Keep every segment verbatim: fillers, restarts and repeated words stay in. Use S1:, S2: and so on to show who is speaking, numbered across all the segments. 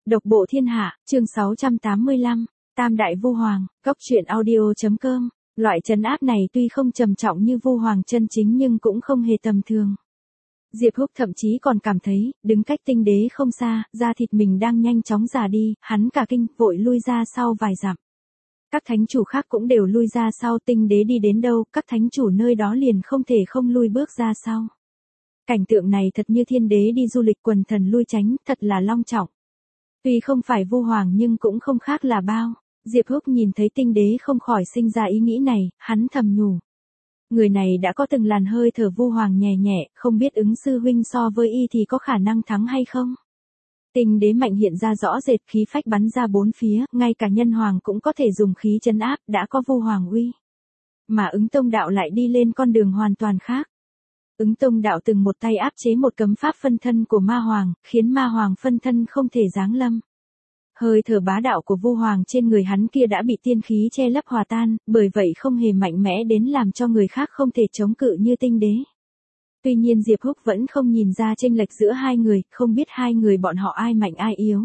S1: Độc bộ thiên hạ, chương sáu trăm tám mươi lăm, Tam đại Vu Hoàng, Cóc truyện audio.com. Loại trấn áp này tuy không trầm trọng như Vu Hoàng chân chính nhưng cũng không hề tầm thường. Diệp Húc thậm chí còn cảm thấy, đứng cách tinh đế không xa, da thịt mình đang nhanh chóng già đi, hắn cả kinh, vội lui ra sau vài dặm. Các thánh chủ khác cũng đều lui ra sau, tinh đế đi đến đâu, các thánh chủ nơi đó liền không thể không lui bước ra sau. Cảnh tượng này thật như thiên đế đi du lịch quần thần lui tránh, thật là long trọng. Tuy không phải Vu Hoàng nhưng cũng không khác là bao. Diệp Húc nhìn thấy tinh đế không khỏi sinh ra ý nghĩ này, hắn thầm nhủ. Người này đã có từng làn hơi thở Vu Hoàng nhẹ nhẹ, không biết ứng sư huynh so với y thì có khả năng thắng hay không? Tinh đế mạnh hiện ra rõ rệt, khí phách bắn ra bốn phía, ngay cả nhân hoàng cũng có thể dùng khí trấn áp, đã có Vu Hoàng uy. Mà ứng tông đạo lại đi lên con đường hoàn toàn khác. Ứng tông đạo từng một tay áp chế một cấm pháp phân thân của ma hoàng, khiến ma hoàng phân thân không thể giáng lâm. Hơi thở bá đạo của Vu Hoàng trên người hắn kia đã bị tiên khí che lấp hòa tan, bởi vậy không hề mạnh mẽ đến làm cho người khác không thể chống cự như tinh đế. Tuy nhiên Diệp Húc vẫn không nhìn ra chênh lệch giữa hai người, không biết hai người bọn họ ai mạnh ai yếu.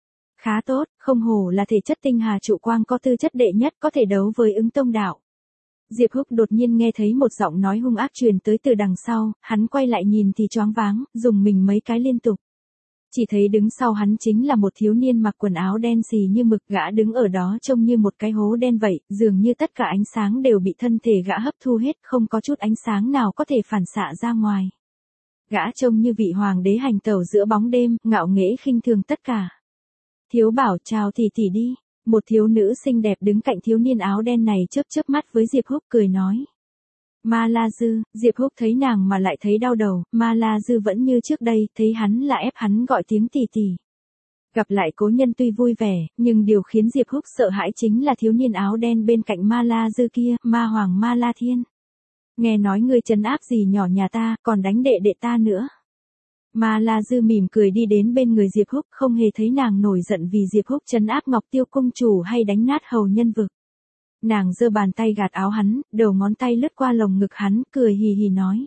S1: Khá tốt, không hổ là thể chất tinh hà trụ quang có tư chất đệ nhất có thể đấu với ứng tông đạo. Diệp Húc đột nhiên nghe thấy một giọng nói hung ác truyền tới từ đằng sau, hắn quay lại nhìn thì choáng váng, dùng mình mấy cái liên tục. Chỉ thấy đứng sau hắn chính là một thiếu niên mặc quần áo đen xì như mực, gã đứng ở đó trông như một cái hố đen vậy, dường như tất cả ánh sáng đều bị thân thể gã hấp thu hết, không có chút ánh sáng nào có thể phản xạ ra ngoài. Gã trông như vị hoàng đế hành tẩu giữa bóng đêm, ngạo nghễ khinh thường tất cả. Thiếu bảo chào tỷ tỷ đi. Một thiếu nữ xinh đẹp đứng cạnh thiếu niên áo đen này chớp chớp mắt với Diệp Húc cười nói. Ma La Dư, Diệp Húc thấy nàng mà lại thấy đau đầu, Ma La Dư vẫn như trước đây, thấy hắn là ép hắn gọi tiếng tỷ tỷ. Gặp lại cố nhân tuy vui vẻ, nhưng điều khiến Diệp Húc sợ hãi chính là thiếu niên áo đen bên cạnh Ma La Dư kia, Ma Hoàng Ma La Thiên. Nghe nói ngươi trấn áp gì nhỏ nhà ta, còn đánh đệ đệ ta nữa. Ma La Dư mỉm cười đi đến bên người Diệp Húc, không hề thấy nàng nổi giận vì Diệp Húc trấn áp Ngọc Tiêu công chủ hay đánh nát hầu nhân vực. Nàng giơ bàn tay gạt áo hắn, đầu ngón tay lướt qua lồng ngực hắn, cười hì hì nói.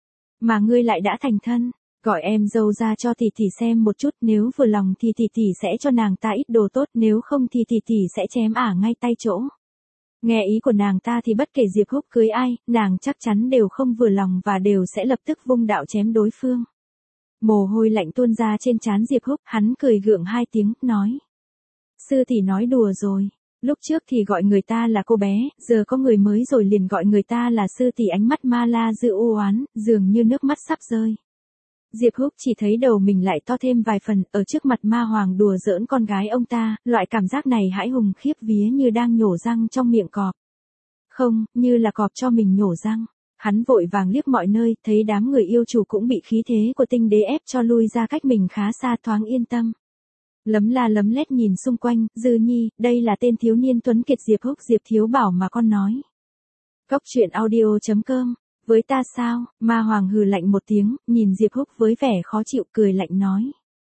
S1: Mà ngươi lại đã thành thân, gọi em dâu ra cho tỷ tỷ xem một chút, nếu vừa lòng thì tỷ tỷ sẽ cho nàng ta ít đồ tốt, nếu không thì tỷ tỷ sẽ chém ả ngay tay chỗ. Nghe ý của nàng ta thì bất kể Diệp Húc cưới ai, nàng chắc chắn đều không vừa lòng và đều sẽ lập tức vung đạo chém đối phương. Mồ hôi lạnh tuôn ra trên trán Diệp Húc, hắn cười gượng hai tiếng, nói. Sư tỷ nói đùa rồi, lúc trước thì gọi người ta là cô bé, giờ có người mới rồi liền gọi người ta là sư tỷ. Ánh mắt Ma La Dư u oán, dường như nước mắt sắp rơi. Diệp Húc chỉ thấy đầu mình lại to thêm vài phần, ở trước mặt ma hoàng đùa giỡn con gái ông ta, loại cảm giác này hãi hùng khiếp vía như đang nhổ răng trong miệng cọp. Không, như là cọp cho mình nhổ răng. Hắn vội vàng liếc mọi nơi, thấy đám người yêu chủ cũng bị khí thế của tinh đế ép cho lui ra cách mình khá xa, thoáng yên tâm. Lấm la lấm lét nhìn xung quanh, Dư Nhi, đây là tên thiếu niên tuấn kiệt Diệp Húc Diệp thiếu bảo mà con nói. Cóc truyện audio.com, với ta sao? Ma Hoàng hừ lạnh một tiếng, nhìn Diệp Húc với vẻ khó chịu, cười lạnh nói.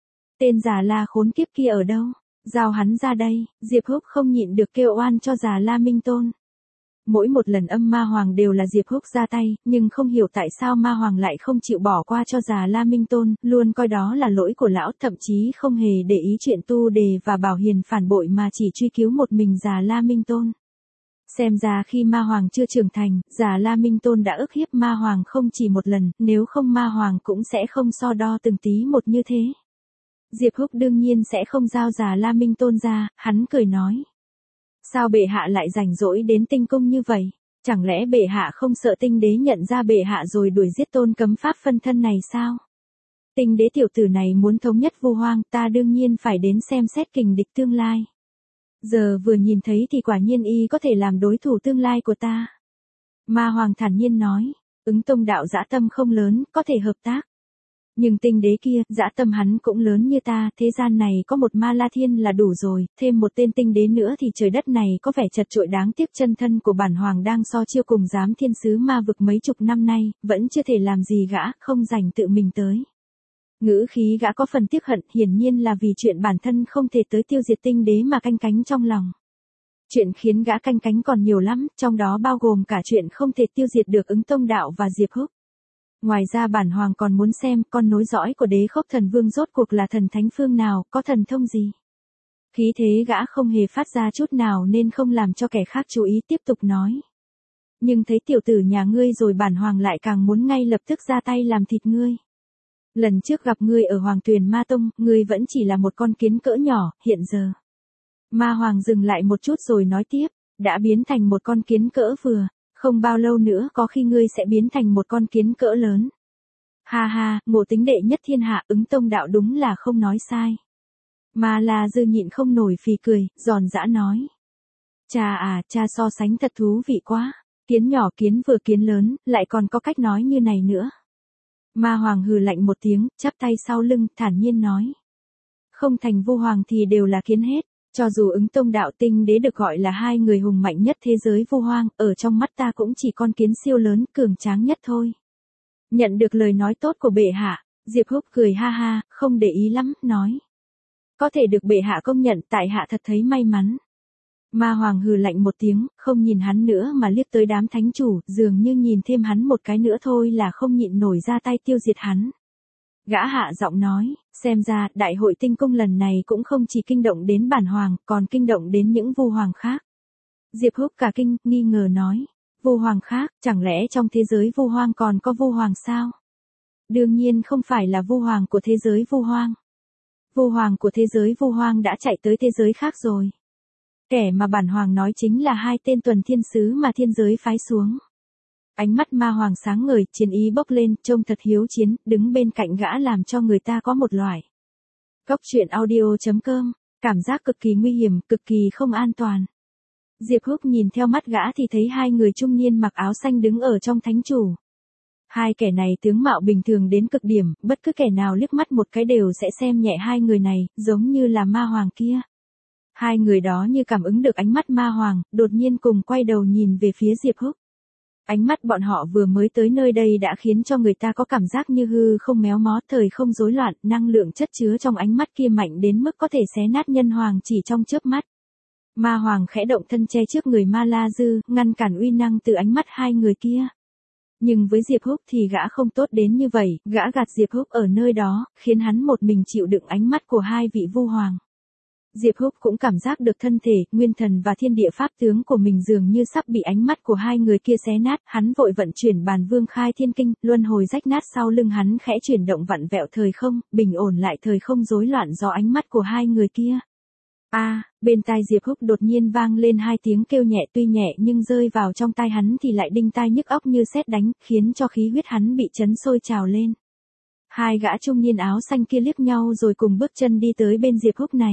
S1: Tên già la khốn kiếp kia ở đâu? Giao hắn ra đây. Diệp Húc không nhịn được kêu oan cho già la Minh Tôn. Mỗi một lần âm ma hoàng đều là Diệp Húc ra tay, nhưng không hiểu tại sao ma hoàng lại không chịu bỏ qua cho già La Minh Tôn, luôn coi đó là lỗi của lão, thậm chí không hề để ý chuyện tu đề và bảo hiền phản bội mà chỉ truy cứu một mình già La Minh Tôn. Xem ra khi ma hoàng chưa trưởng thành, già La Minh Tôn đã ức hiếp ma hoàng không chỉ một lần, nếu không ma hoàng cũng sẽ không so đo từng tí một như thế. Diệp Húc đương nhiên sẽ không giao già La Minh Tôn ra, hắn cười nói. Sao bệ hạ lại rảnh rỗi đến tinh cung như vậy? Chẳng lẽ bệ hạ không sợ tinh đế nhận ra bệ hạ rồi đuổi giết tôn cấm pháp phân thân này sao? Tinh đế tiểu tử này muốn thống nhất Vu Hoang, ta đương nhiên phải đến xem xét kình địch tương lai. Giờ vừa nhìn thấy thì quả nhiên y có thể làm đối thủ tương lai của ta. Ma Hoàng thản nhiên nói, ứng tông đạo dã tâm không lớn, có thể hợp tác. Nhưng tinh đế kia, dã tâm hắn cũng lớn như ta, thế gian này có một Ma La Thiên là đủ rồi, thêm một tên tinh đế nữa thì trời đất này có vẻ chật chội đáng tiếc. Chân thân của bản hoàng đang so chiêu cùng giám thiên sứ ma vực mấy chục năm nay, vẫn chưa thể làm gì gã, không rảnh tự mình tới. Ngữ khí gã có phần tiếc hận, hiển nhiên là vì chuyện bản thân không thể tới tiêu diệt tinh đế mà canh cánh trong lòng. Chuyện khiến gã canh cánh còn nhiều lắm, trong đó bao gồm cả chuyện không thể tiêu diệt được ứng tông đạo và Diệp Húc. Ngoài ra bản hoàng còn muốn xem con nối dõi của đế khốc thần vương rốt cuộc là thần thánh phương nào, có thần thông gì. Khí thế gã không hề phát ra chút nào nên không làm cho kẻ khác chú ý, tiếp tục nói. Nhưng thấy tiểu tử nhà ngươi rồi bản hoàng lại càng muốn ngay lập tức ra tay làm thịt ngươi. Lần trước gặp ngươi ở Hoàng Tuyền Ma Tông, ngươi vẫn chỉ là một con kiến cỡ nhỏ, hiện giờ. Ma Hoàng dừng lại một chút rồi nói tiếp, đã biến thành một con kiến cỡ vừa, không bao lâu nữa có khi ngươi sẽ biến thành một con kiến cỡ lớn. Ha ha, Ngộ Tính đệ nhất thiên hạ, Ứng Tông đạo đúng là không nói sai. Ma La Dư nhịn không nổi phì cười, giòn giã nói. Cha à, cha so sánh thật thú vị quá, kiến nhỏ kiến vừa kiến lớn, lại còn có cách nói như này nữa. Ma Hoàng hừ lạnh một tiếng, chắp tay sau lưng, thản nhiên nói. Không thành Vu Hoàng thì đều là kiến hết, cho dù Ứng Tông đạo Tinh đế được gọi là hai người hùng mạnh nhất thế giới Vu Hoang, ở trong mắt ta cũng chỉ con kiến siêu lớn, cường tráng nhất thôi. Nhận được lời nói tốt của bệ hạ, Diệp Húc cười ha ha, không để ý lắm, nói. Có thể được bệ hạ công nhận, tại hạ thật thấy may mắn. Ma Hoàng hừ lạnh một tiếng, không nhìn hắn nữa mà liếc tới đám thánh chủ, dường như nhìn thêm hắn một cái nữa thôi là không nhịn nổi ra tay tiêu diệt hắn. Gã hạ giọng nói, xem ra, đại hội tinh cung lần này cũng không chỉ kinh động đến bản hoàng, còn kinh động đến những Vu Hoàng khác. Diệp Húc cả kinh, nghi ngờ nói, Vu Hoàng khác, chẳng lẽ trong thế giới Vu Hoang còn có Vu Hoàng sao? Đương nhiên không phải là Vu Hoàng của thế giới Vu Hoang. Vu Hoàng của thế giới Vu Hoang đã chạy tới thế giới khác rồi. Kẻ mà bản hoàng nói chính là hai tên tuần thiên sứ mà thiên giới phái xuống. Ánh mắt Ma Hoàng sáng ngời, chiến ý bốc lên, trông thật hiếu chiến, đứng bên cạnh gã làm cho người ta có một loại. Cốc truyện audio chấm com, cảm giác cực kỳ nguy hiểm, cực kỳ không an toàn. Diệp Húc nhìn theo mắt gã thì thấy hai người trung niên mặc áo xanh đứng ở trong thánh chủ. Hai kẻ này tướng mạo bình thường đến cực điểm, bất cứ kẻ nào liếc mắt một cái đều sẽ xem nhẹ hai người này, giống như là Ma Hoàng kia. Hai người đó như cảm ứng được ánh mắt Ma Hoàng, đột nhiên cùng quay đầu nhìn về phía Diệp Húc. Ánh mắt bọn họ vừa mới tới nơi đây đã khiến cho người ta có cảm giác như hư không méo mó, thời không rối loạn, năng lượng chất chứa trong ánh mắt kia mạnh đến mức có thể xé nát nhân hoàng chỉ trong chớp mắt. Ma Hoàng khẽ động thân che trước người Ma La Dư, ngăn cản uy năng từ ánh mắt hai người kia. Nhưng với Diệp Húc thì gã không tốt đến như vậy, gã gạt Diệp Húc ở nơi đó, khiến hắn một mình chịu đựng ánh mắt của hai vị Vu Hoàng. Diệp Húc cũng cảm giác được thân thể, nguyên thần và thiên địa pháp tướng của mình dường như sắp bị ánh mắt của hai người kia xé nát, hắn vội vận chuyển bàn vương khai thiên kinh, luân hồi rách nát sau lưng hắn khẽ chuyển động vặn vẹo thời không, bình ổn lại thời không rối loạn do ánh mắt của hai người kia. A, à, bên tai Diệp Húc đột nhiên vang lên hai tiếng kêu nhẹ, tuy nhẹ nhưng rơi vào trong tai hắn thì lại đinh tai nhức óc như sét đánh, khiến cho khí huyết hắn bị chấn sôi trào lên. Hai gã trung niên áo xanh kia liếc nhau rồi cùng bước chân đi tới bên Diệp Húc này.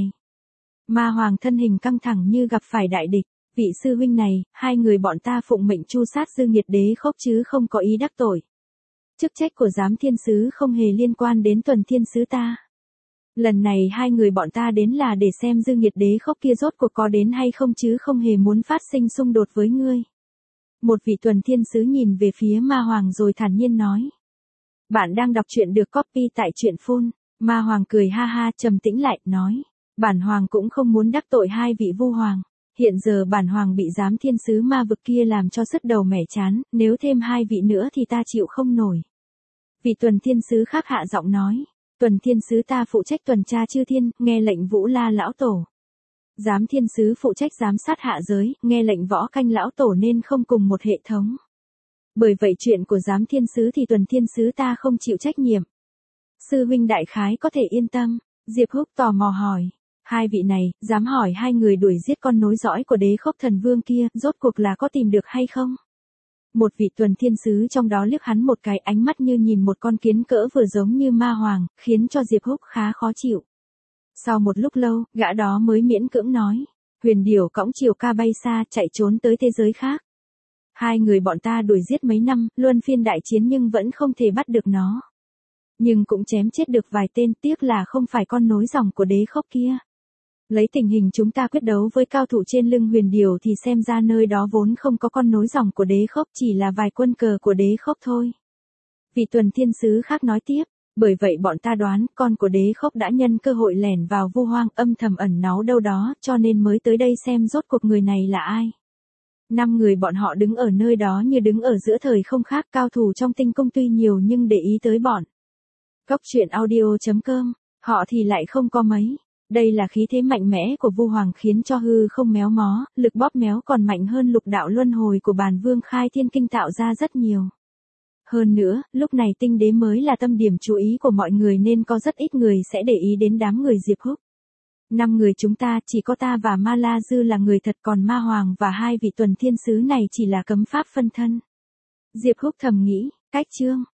S1: Ma Hoàng thân hình căng thẳng như gặp phải đại địch, vị sư huynh này, hai người bọn ta phụng mệnh tru sát Dư Nghiệt Đế Khốc chứ không có ý đắc tội. Chức trách của giám thiên sứ không hề liên quan đến tuần thiên sứ ta. Lần này hai người bọn ta đến là để xem Dư Nghiệt Đế Khốc kia rốt cuộc có đến hay không chứ không hề muốn phát sinh xung đột với ngươi. Một vị tuần thiên sứ nhìn về phía Ma Hoàng rồi thản nhiên nói. Bạn đang đọc truyện được copy tại truyện phone. Ma Hoàng cười ha ha trầm tĩnh lại, nói. Bản Hoàng cũng không muốn đắc tội hai vị Vu Hoàng. Hiện giờ bản Hoàng bị giám thiên sứ ma vực kia làm cho sứt đầu mẻ chán, nếu thêm hai vị nữa thì ta chịu không nổi. Vị tuần thiên sứ khác hạ giọng nói. Tuần thiên sứ ta phụ trách tuần tra chư thiên, nghe lệnh Vũ La lão tổ. Giám thiên sứ phụ trách giám sát hạ giới, nghe lệnh Võ Canh lão tổ nên không cùng một hệ thống. Bởi vậy chuyện của giám thiên sứ thì tuần thiên sứ ta không chịu trách nhiệm. Sư huynh đại khái có thể yên tâm. Diệp Húc tò mò hỏi. Hai vị này, dám hỏi hai người đuổi giết con nối dõi của Đế Khốc thần vương kia, rốt cuộc là có tìm được hay không? Một vị tuần thiên sứ trong đó liếc hắn một cái, ánh mắt như nhìn một con kiến cỡ vừa giống như Ma Hoàng, khiến cho Diệp Húc khá khó chịu. Sau một lúc lâu, gã đó mới miễn cưỡng nói. Huyền điểu cõng chiều ca bay xa, chạy trốn tới thế giới khác. Hai người bọn ta đuổi giết mấy năm, luân phiên đại chiến nhưng vẫn không thể bắt được nó. Nhưng cũng chém chết được vài tên, tiếc là không phải con nối dòng của Đế Khốc kia. Lấy tình hình chúng ta quyết đấu với cao thủ trên lưng huyền điểu thì xem ra nơi đó vốn không có con nối dòng của Đế Khốc, chỉ là vài quân cờ của Đế Khốc thôi. Vị tuần thiên sứ khác nói tiếp, bởi vậy bọn ta đoán con của Đế Khốc đã nhân cơ hội lẻn vào Vu Hoang, âm thầm ẩn náu đâu đó, cho nên mới tới đây xem rốt cuộc người này là ai. Năm người bọn họ đứng ở nơi đó như đứng ở giữa thời không khác, cao thủ trong tinh cung tuy nhiều nhưng để ý tới bọn. Cốc truyện audio chấm com, họ thì lại không có mấy. Đây là khí thế mạnh mẽ của Vu Hoàng khiến cho hư không méo mó, lực bóp méo còn mạnh hơn lục đạo luân hồi của bản vương khai thiên kinh tạo ra rất nhiều. Hơn nữa, lúc này tinh đế mới là tâm điểm chú ý của mọi người nên có rất ít người sẽ để ý đến đám người Diệp Húc. Năm người chúng ta chỉ có ta và Ma La Dư là người thật, còn Ma Hoàng và hai vị tuần thiên sứ này chỉ là cấm pháp phân thân. Diệp Húc thầm nghĩ, cách chương.